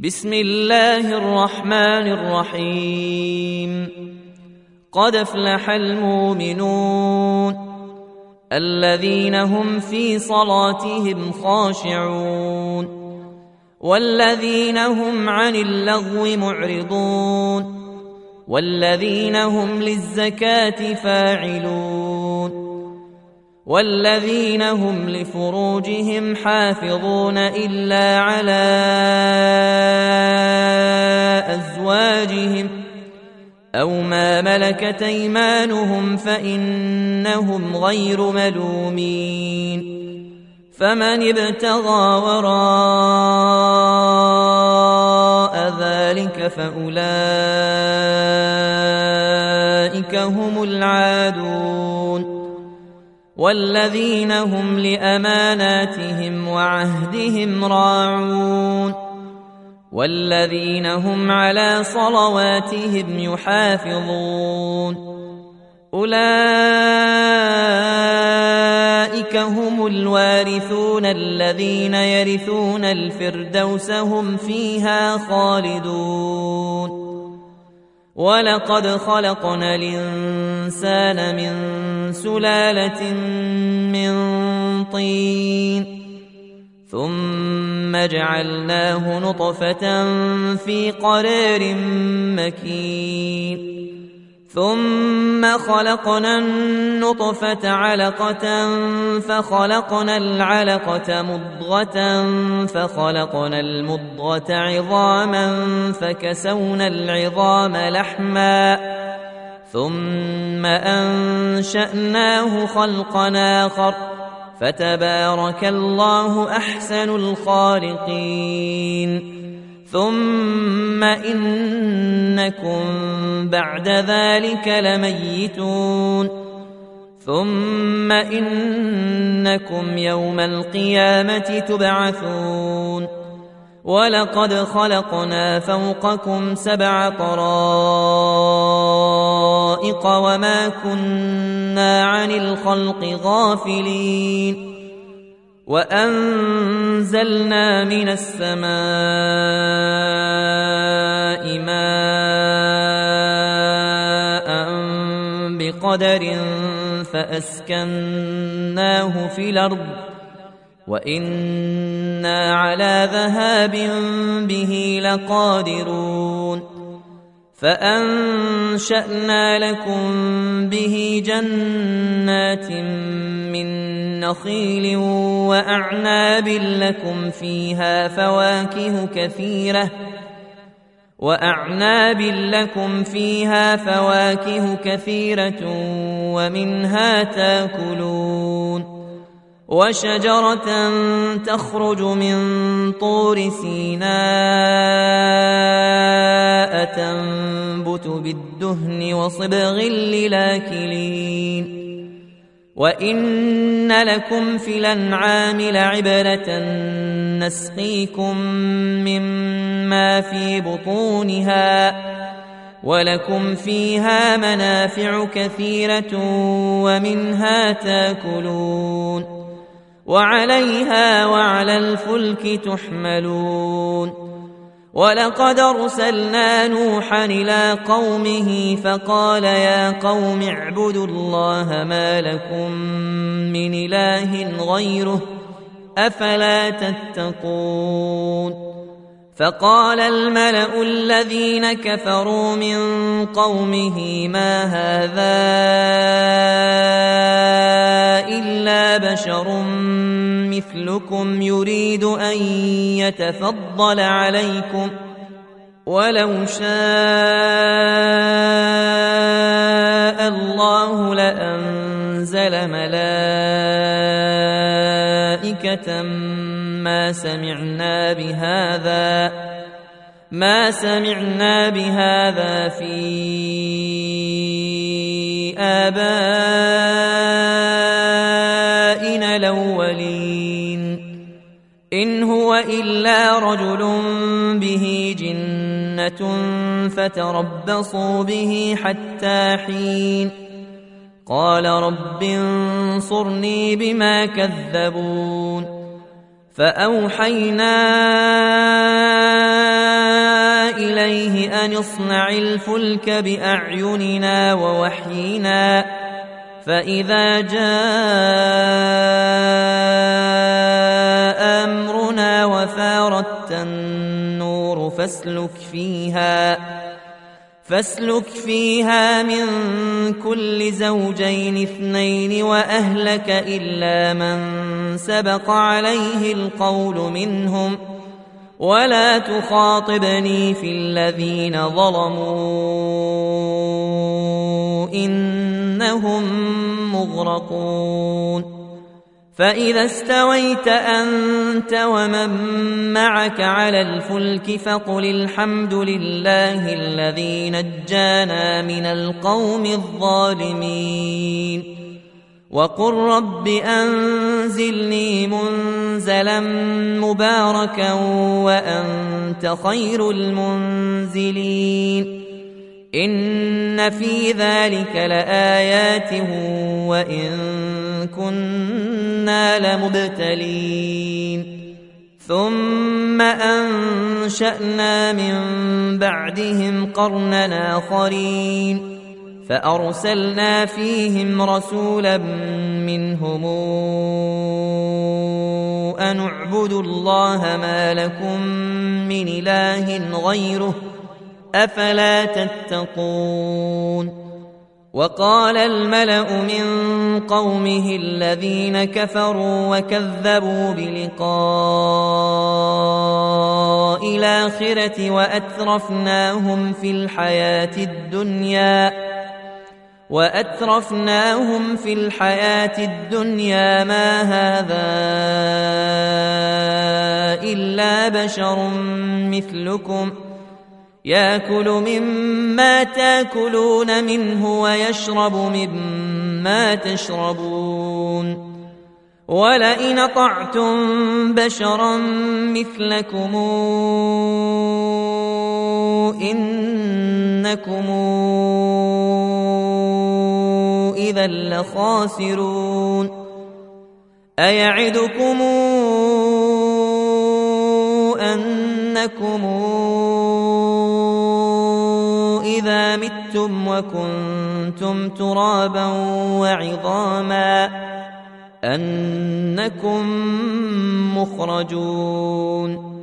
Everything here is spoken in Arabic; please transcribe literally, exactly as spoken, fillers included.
بسم الله الرحمن الرحيم. قد افلح المؤمنون الذين هم في صلاتهم خاشعون والذين هم عن اللغو معرضون والذين هم للزكاة فاعلون والذين هم لفروجهم حافظون إلا على أزواجهم أو ما ملكت أيمانهم فإنهم غير ملومين. فمن ابتغى وراء ذلك فأولئك هم العادون والذين هم لأماناتهم وعهدهم راعون والذين هم على صلواتهم يحافظون. أولئك هم الوارثون الذين يرثون الفردوس هم فيها خالدون. ولقد خلقنا الإنسان من سلالة من طين ثم جعلناه نطفة في قرار مكين ثم خلقنا النطفة علقة فخلقنا العلقة مضغة فخلقنا المضغة عظاما فكسونا العظام لحما ثم أنشأناه خلقا آخر فتبارك الله أحسن الخالقين. ثم إنكم بعد ذلك لميتون ثم إنكم يوم القيامة تبعثون. ولقد خلقنا فوقكم سبع طرائق وما كنا عن الخلق غافلين. وأنزلنا من السماء ماء بقدر فأسكناه في الأرض وإنا على ذهاب به لقادرون. فأنشأنا لكم به جنات من نخيل وأعناب لكم فيها فواكه كثيرة وأعناب لكم فيها فواكه كثيرة ومنها تاكلون. وشجرة تخرج من طور سيناء تنبت بالدهن وصبغ للآكلين. وإن لكم في الأنعام لعبرة نسقيكم مما في بطونها ولكم فيها منافع كثيرة ومنها تاكلون وعليها وعلى الفلك تحملون. ولقد أرسلنا نوحا إلى قومه فقال يا قوم اعبدوا الله ما لكم من إله غيره أفلا تتقون. فقال الملأ الذين كفروا من قومه ما هذا إلا بشر مثلكم يريد أن يتفضل عليكم ولو شاء الله لأنزل ملائكة ما سمعنا بهذا ما سمعنا بهذا في آبائنا الأولين إن هو إلا رجل به جنة فتربصوا به حتى حين. قال رب انصرني بما كذبون. فأوحينا أن اصنع الفلك بأعيننا ووحينا فإذا جاء أمرنا وفارت النور فاسلك فيها فاسلك فيها من كل زوجين اثنين وأهلك إلا من سبق عليه القول منهم ولا تخاطبني في الذين ظلموا إنهم مغرقون فإذا استويت أنت ومن معك على الفلك فقل الحمد لله الذي نجانا من القوم الظالمين وقل رب أنزلني منزلا مباركا وأنت خير المنزلين إن في ذلك لآيات وإن كنا لمبتلين ثم أنشأنا من بعدهم قرنا آخرين فأرسلنا فيهم رسولا منهم أن اعبدوا الله ما لكم من إله غيره أفلا تتقون وقال الملأ من قومه الذين كفروا وكذبوا بلقاء الآخرة وأترفناهم في الحياة الدنيا وأترفناهم في الحياة الدنيا ما هذا إلا بشر مثلكم يأكل مما تأكلون منه ويشرب مما تشربون ولئن أطعتم بشرا مثلكم إنكم إذا لخاسرون أيعدكم أنكم إذا متم وكنتم ترابا وعظاما أنكم مخرجون